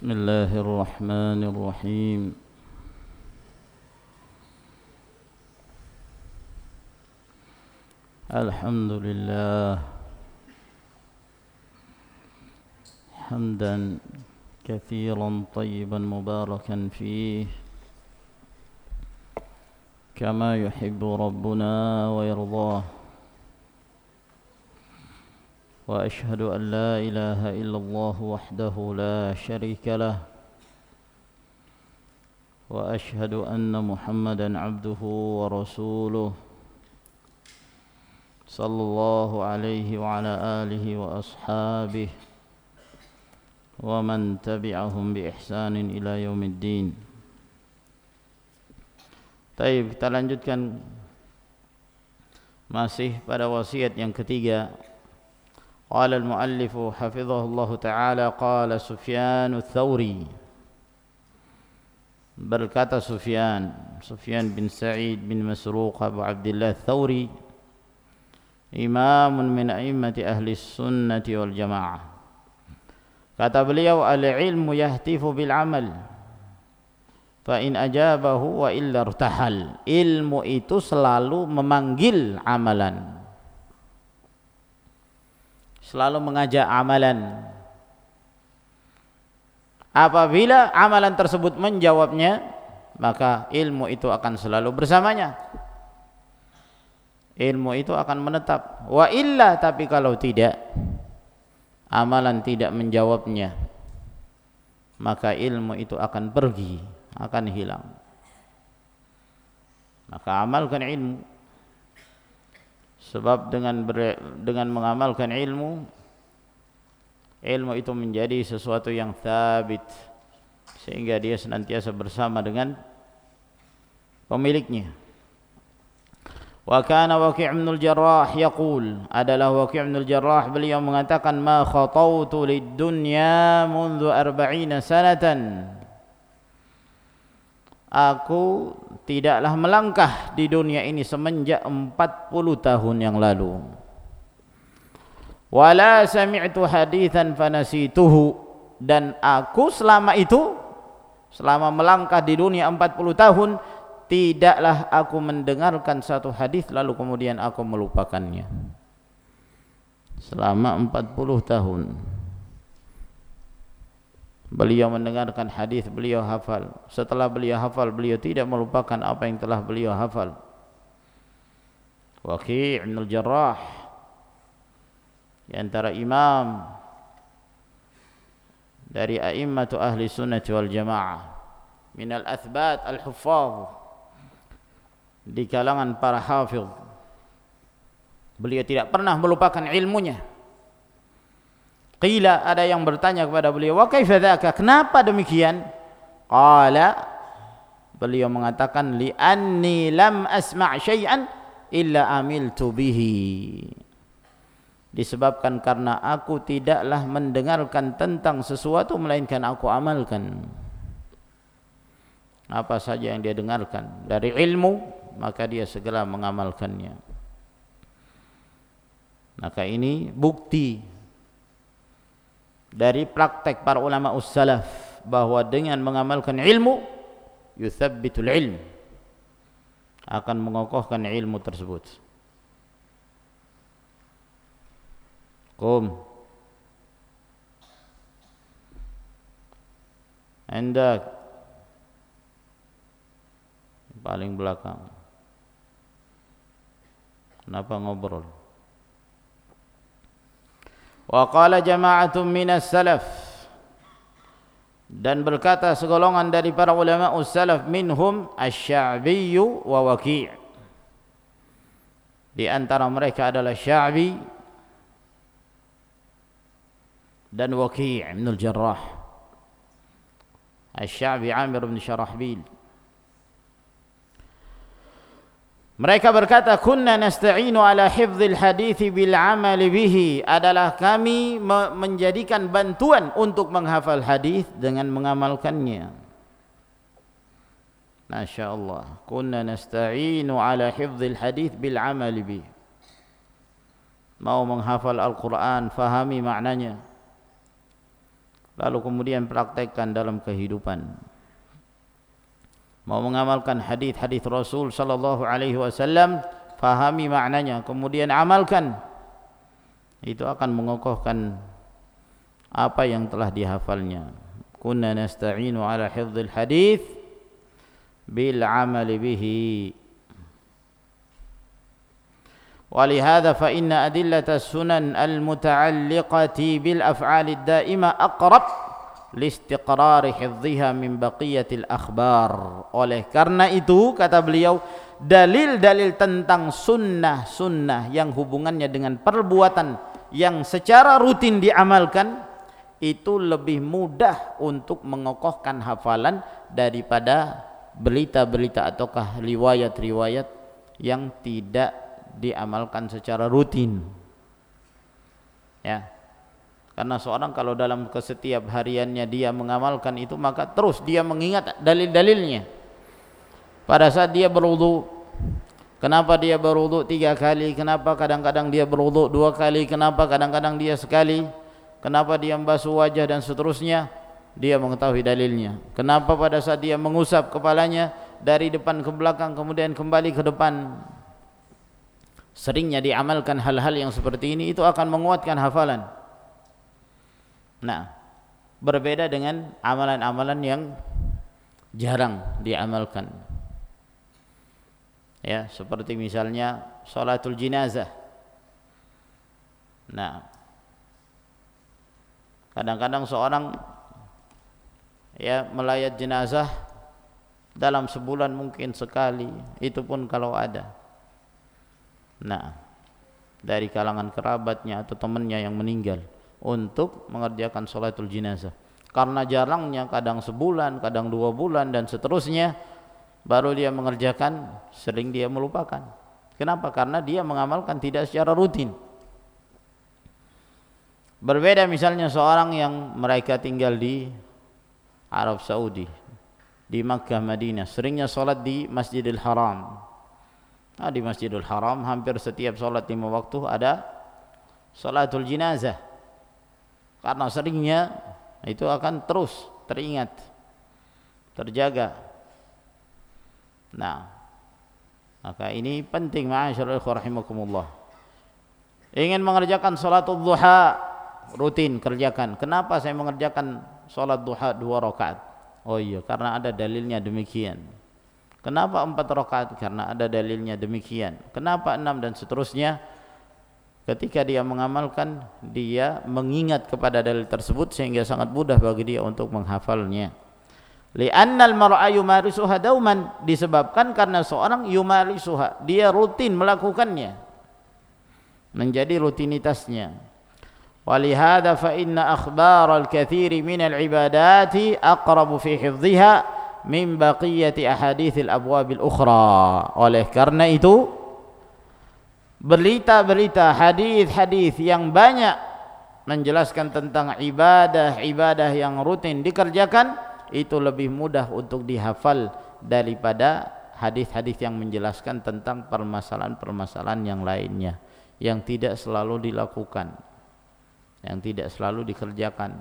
بسم الله الرحمن الرحيم الحمد لله حمدا كثيرا طيبا مباركا فيه كما يحب ربنا ويرضاه وأشهد أن لا إله إلا الله وحده لا شريك له وأشهد أن محمدا عبده ورسوله صلى الله عليه وعلى آله وأصحابه ومن تبعهم بإحسان إلى يوم الدين. Baik, kita lanjutkan masih pada wasiat yang ketiga. Qala al-muallif hafizahullah ta'ala qala Sufyan ats-Tsauri, berkata Sufyan bin Sa'id bin Masruq Abu Abdullah ats-Tsauri, imamun min a'immati ahli sunnati wal jamaah. Kata beliau, al-ilmu yahtifu bil amal fa in ajabahu wa illa irtahal. Ilmu itu selalu memanggil amalan, selalu mengajak amalan. Apabila amalan tersebut menjawabnya, maka ilmu itu akan selalu bersamanya, ilmu itu akan menetap. Wa illa, tapi kalau tidak, amalan tidak menjawabnya, maka ilmu itu akan pergi, akan hilang. Maka amalkan ilmu, sebab dengan mengamalkan ilmu itu menjadi sesuatu yang thabit, sehingga dia senantiasa bersama dengan pemiliknya. Wa kana Waqi' bin al-Jarrah yaqul, adalah Waqi' bin al-Jarrah, beliau mengatakan, ma khatautu lid-dunya mundu 40 sanatan. Aku tidaklah melangkah di dunia ini semenjak 40 tahun yang lalu. Wala sami'tu hadithan fanasituhu, dan aku selama melangkah di dunia 40 tahun, tidaklah aku mendengarkan satu hadis lalu kemudian aku melupakannya. Selama 40 tahun beliau mendengarkan hadis, beliau hafal. Setelah beliau hafal, beliau tidak melupakan apa yang telah beliau hafal. Waqi' bin al-Jarrah, di antara imam dari a'immatu ahli sunnati wal jamaah, min al-athbat al-huffaz, di kalangan para hafidh. Beliau tidak pernah melupakan ilmunya. Qila, ada yang bertanya kepada beliau, wa kaifa dzaka, kenapa demikian? Qala, beliau mengatakan, li anni lam asma' syai'an illa amiltu bihi, disebabkan karena aku tidaklah mendengarkan tentang sesuatu melainkan aku amalkan. Apa saja yang dia dengarkan dari ilmu, maka dia segera mengamalkannya. Maka ini bukti dari praktek para ulama ussalaf, bahwa dengan mengamalkan ilmu yuthabbitul ilm, akan mengokohkan ilmu tersebut. Qum Anda paling belakang, kenapa ngobrol? Wa qala jama'atun minas salaf, dan berkata segolongan dari para ulama ussalaf, minhum asy-Sya'bi wa Waqi', di antara mereka adalah Sya'bi dan Waqi' bin al-Jarrah. Asy-Sya'bi Amir bin Syarahbil, mereka berkata, kunna nasta'inu ala hifdzil hadithi bil amali bihi, adalah kami menjadikan bantuan untuk menghafal hadis dengan mengamalkannya. Masya Allah, kunna nasta'inu ala hifdzil hadith bil amali bihi. Mau menghafal Al-Quran, fahami maknanya, lalu kemudian praktekkan dalam kehidupan. Mau mengamalkan hadis-hadis Rasul sallallahu alaihi wasallam, fahami maknanya, kemudian amalkan. Itu akan mengokohkan apa yang telah dihafalnya. Kunna nasta'inu ala hifdzil hadits bil amali bihi. ولهذا فإن أدلة السنن المتعلقة بالأفعال الدائمة أقرب لاستقرار حفظها من بقية الأخبار. Oleh karena itu kata beliau, dalil-dalil tentang sunnah-sunnah yang hubungannya dengan perbuatan yang secara rutin diamalkan itu lebih mudah untuk mengokohkan hafalan daripada berita-berita ataukah riwayat-riwayat yang tidak diamalkan secara rutin. Ya. Karena seorang kalau dalam setiap hariannya dia mengamalkan itu, maka terus dia mengingat dalil-dalilnya. Pada saat dia berwudu, kenapa dia berwudu 3 kali, kenapa kadang-kadang dia berwudu 2 kali, kenapa kadang-kadang dia sekali, kenapa dia membasuh wajah dan seterusnya, dia mengetahui dalilnya. Kenapa pada saat dia mengusap kepalanya dari depan ke belakang kemudian kembali ke depan, seringnya diamalkan hal-hal yang seperti ini, itu akan menguatkan hafalan. Nah, berbeda dengan amalan-amalan yang jarang diamalkan. Ya, seperti misalnya salatul jenazah. Nah, kadang-kadang seorang ya melayat jenazah dalam sebulan mungkin sekali, itu pun kalau ada. Nah, dari kalangan kerabatnya atau temannya yang meninggal untuk mengerjakan sholatul jenazah. Karena jarangnya, kadang sebulan, kadang 2 bulan dan seterusnya, baru dia mengerjakan, sering dia melupakan. Kenapa? Karena dia mengamalkan tidak secara rutin. Berbeda misalnya seorang yang mereka tinggal di Arab Saudi, di Makkah, Madinah, seringnya sholat di Masjidil Haram. Nah, di Masjidil Haram hampir setiap sholat 5 waktu ada sholatul jenazah. Karena seringnya itu akan terus teringat, terjaga. Nah, maka ini penting, ma'asyiral ikhwah rahimakumullah. Ingin mengerjakan sholatul duha, rutin kerjakan. Kenapa saya mengerjakan sholat duha 2 rakaat? Oh iya, karena ada dalilnya demikian. Kenapa 4 rakaat? Karena ada dalilnya demikian. Kenapa 6 dan seterusnya? Ketika dia mengamalkan, dia mengingat kepada dalil tersebut sehingga sangat mudah bagi dia untuk menghafalnya. Li'annal mar'a yumarisuha dauman, disebabkan karena seorang yumarisuha, dia rutin melakukannya, menjadi rutinitasnya. Walihada fa inna akhbaral katsiri minal ibadati aqrabu fi hifdhiha min baqiyati ahaditsil abwabil ukhra. Oleh karena itu, berita-berita, hadis-hadis yang banyak menjelaskan tentang ibadah-ibadah yang rutin dikerjakan, itu lebih mudah untuk dihafal daripada hadis-hadis yang menjelaskan tentang permasalahan-permasalahan yang lainnya yang tidak selalu dilakukan, yang tidak selalu dikerjakan.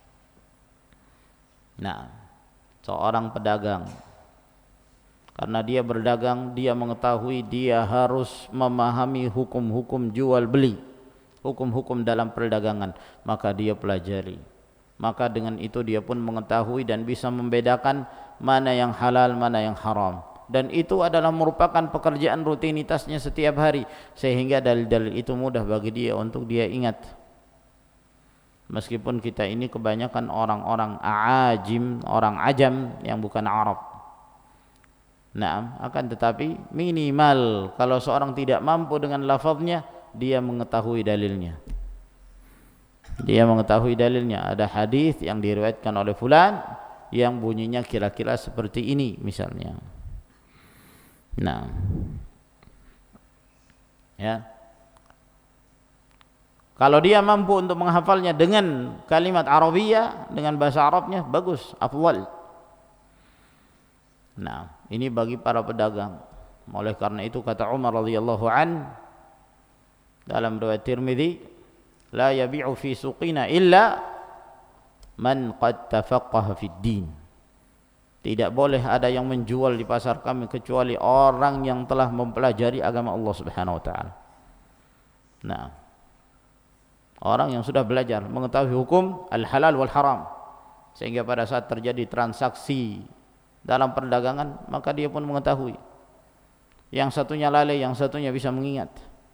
Nah, seorang pedagang, karena dia berdagang, dia mengetahui dia harus memahami hukum-hukum jual beli, hukum-hukum dalam perdagangan, maka dia pelajari. Maka dengan itu dia pun mengetahui dan bisa membedakan mana yang halal, mana yang haram. Dan itu adalah merupakan pekerjaan rutinitasnya setiap hari, sehingga dalil-dalil itu mudah bagi dia untuk dia ingat. Meskipun kita ini kebanyakan orang-orang ajim, orang ajam yang bukan Arab. Nah, akan tetapi minimal kalau seorang tidak mampu dengan lafaznya, dia mengetahui dalilnya. Dia mengetahui dalilnya. Ada hadis yang diriwayatkan oleh fulan yang bunyinya kira-kira seperti ini misalnya. Nah, ya. Kalau dia mampu untuk menghafalnya dengan kalimat Arabiyah, dengan bahasa Arabnya, bagus, afdal. Nah, ini bagi para pedagang. Oleh karena itu kata Umar radhiyallahu an dalam riwayat Tirmidzi, la yabi'u fi suqina illa man qad tafaqqaha fid din. Tidak boleh ada yang menjual di pasar kami kecuali orang yang telah mempelajari agama Allah Subhanahu wa taala. Nah, orang yang sudah belajar mengetahui hukum al-halal wal haram, sehingga pada saat terjadi transaksi dalam perdagangan maka dia pun mengetahui. Yang satunya lalai, yang satunya bisa mengingat.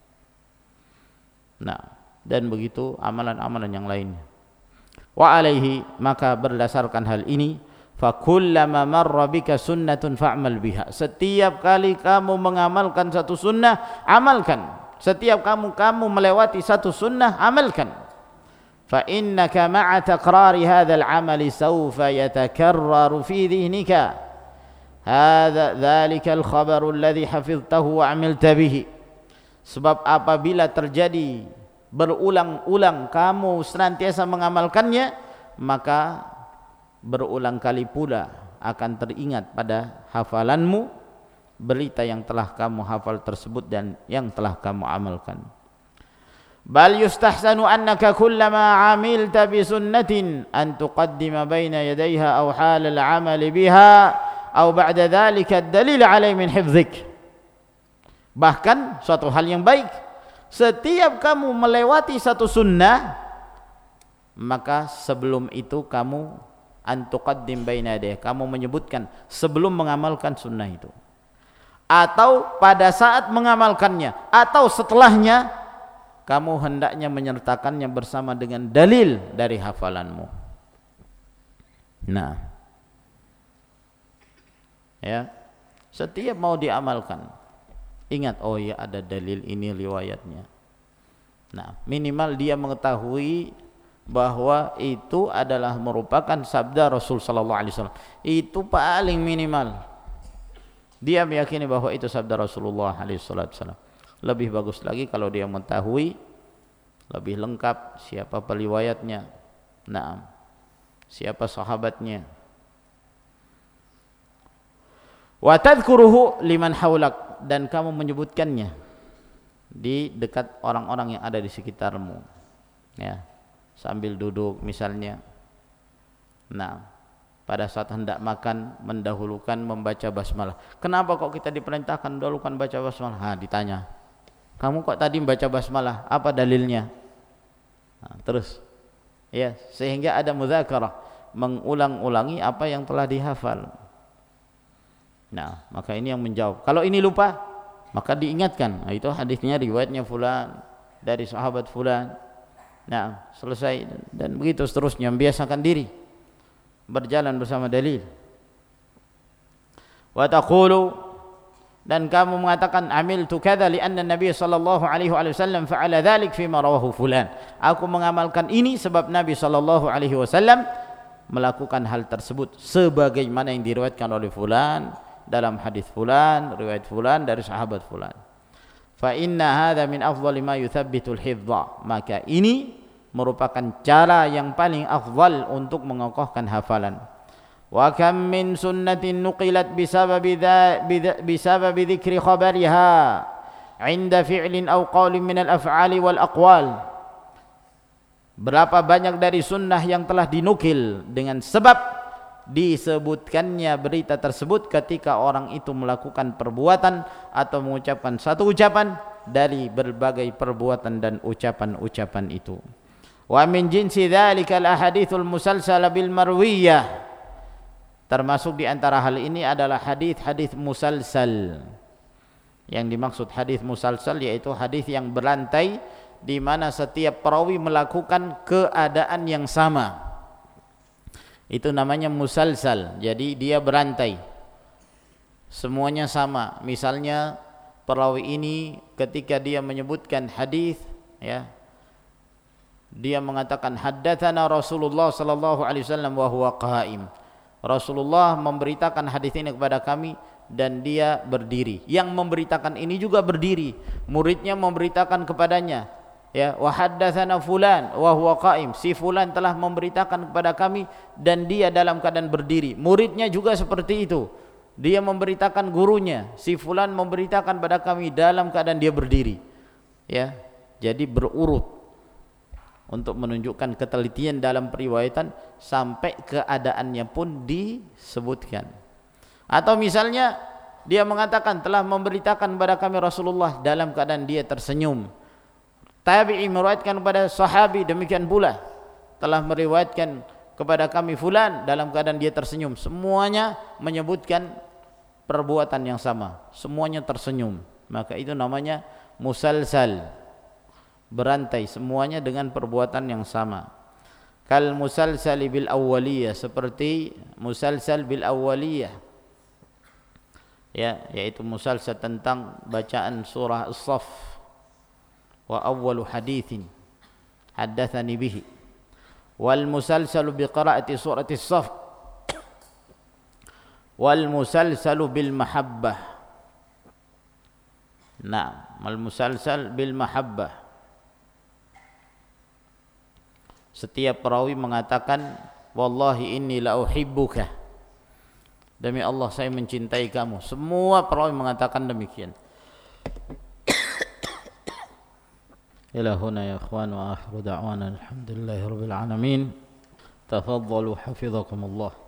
Nah, dan begitu amalan-amalan yang lainnya. Wa alaihi, maka berdasarkan hal ini, fa kullama marra bika sunnatun fa'mal biha. Setiap kali kamu mengamalkan satu sunnah, amalkan. Setiap kamu melewati satu sunnah, amalkan. Fa innaka ma'a takrari hadzal 'amali sawfa yatakarraru fi dhihnika dzalika al-khabaru alladhi hafiztahu wa 'amilta bihi. Sebab apabila terjadi berulang-ulang kamu senantiasa mengamalkannya, maka berulang kali pula akan teringat pada hafalanmu berita yang telah kamu hafal tersebut dan yang telah kamu amalkan. Bal yustahsanu annaka kullama 'amilta bi sunnatin an tuqaddima baina yadayha aw hal al-'amal biha aw ba'da dhalika ad-dalil 'alai min hifdzik. Bahkan suatu hal yang baik, setiap kamu melewati satu sunnah, maka sebelum itu kamu antuqaddim baina yadayhi, kamu menyebutkan sebelum mengamalkan sunnah itu, atau pada saat mengamalkannya, atau setelahnya, kamu hendaknya menyertakannya bersama dengan dalil dari hafalanmu. Nah, ya, setiap mau diamalkan, ingat, oh ya ada dalil ini riwayatnya. Nah, minimal dia mengetahui bahwa itu adalah merupakan sabda Rasul sallallahu alaihi wasallam. Itu paling minimal. Dia meyakini bahwa itu sabda Rasulullah alaihi wasallam. Lebih bagus lagi kalau dia mengetahui lebih lengkap siapa periwayatnya. Nah, siapa sahabatnya. Wa tadhkuruhu liman haulak, dan kamu menyebutkannya di dekat orang-orang yang ada di sekitarmu. Ya. Sambil duduk misalnya. Nah, pada saat hendak makan mendahulukan membaca basmalah. Kenapa kok kita diperintahkan mendahulukan baca basmalah? Ha, ditanya. Kamu kok tadi membaca basmalah? Apa dalilnya? Nah, terus ya, sehingga ada mudzakarah, mengulang-ulangi apa yang telah dihafal. Nah, maka ini yang menjawab. Kalau ini lupa, maka diingatkan. Nah, itu hadisnya riwayatnya fulan dari sahabat fulan. Nah, selesai, dan begitu seterusnya, membiasakan diri berjalan bersama dalil. Wa taqulu, dan kamu mengatakan amiltu kadza li anna Nabi sallallahu alaihi wasallam fa'ala dzalik fi ma rawahu fulan. Aku mengamalkan ini sebab Nabi sallallahu alaihi wasallam melakukan hal tersebut sebagaimana yang diriwayatkan oleh fulan dalam hadis fulan, riwayat fulan dari sahabat fulan. Fa inna hadza min afdhali ma yuthabbitul hifdha. Maka ini merupakan cara yang paling afdal untuk mengokohkan hafalan. Wa kam min sunnatin nuqilat bisababi dhikri khabariha 'inda fi'lin aw qawlin min al-af'ali wal aqwal. Berapa banyak dari sunnah yang telah dinukil dengan sebab disebutkannya berita tersebut ketika orang itu melakukan perbuatan atau mengucapkan satu ucapan dari berbagai perbuatan dan ucapan-ucapan itu. Wa min jinsi dzalika al-ahaditsul musalsala bil marwiyah. Termasuk di antara hal ini adalah hadis-hadis musalsal. Yang dimaksud hadis musalsal yaitu hadis yang berantai, di mana setiap perawi melakukan keadaan yang sama. Itu namanya musalsal. Jadi dia berantai, semuanya sama. Misalnya perawi ini ketika dia menyebutkan hadis, ya, dia mengatakan haddatsana Rasulullah sallallahu alaihi wasallam wa huwa qaim. Rasulullah memberitakan hadis ini kepada kami dan dia berdiri. Yang memberitakan ini juga berdiri. Muridnya memberitakan kepadanya, ya, wa haddatsana fulan wa huwa qaim. Si fulan telah memberitakan kepada kami dan dia dalam keadaan berdiri. Muridnya juga seperti itu. Dia memberitakan gurunya, si fulan memberitakan kepada kami dalam keadaan dia berdiri. Ya. Jadi berurut. untuk menunjukkan ketelitian dalam periwayatan sampai keadaannya pun disebutkan. Atau misalnya dia mengatakan telah memberitakan kepada kami Rasulullah dalam keadaan dia tersenyum. Tabi'i meriwayatkan kepada sahabi demikian pula telah meriwayatkan kepada kami fulan dalam keadaan dia tersenyum. Semuanya menyebutkan perbuatan yang sama, semuanya tersenyum. Maka itu namanya musalsal, berantai semuanya dengan perbuatan yang sama. Kal musalsal bil awwaliyah, seperti musalsal bil awwaliyah, ya, yaitu musalsal tentang bacaan surah As-Saff. Wa awwalu haditsin haddatsani bihi wal musalsalu bi qira'ati surati As-Saff wal musalsalu bil mahabbah. Nah, al musalsal bil mahabbah, setiap perawi mengatakan wallahi inni la uhibbuka, demi Allah saya mencintai kamu. Semua perawi mengatakan demikian. Ila huna ya ikhwan, wa akhiru da'wana alhamdulillahi rabbil alamin. Tafadhalu hafizakumullah.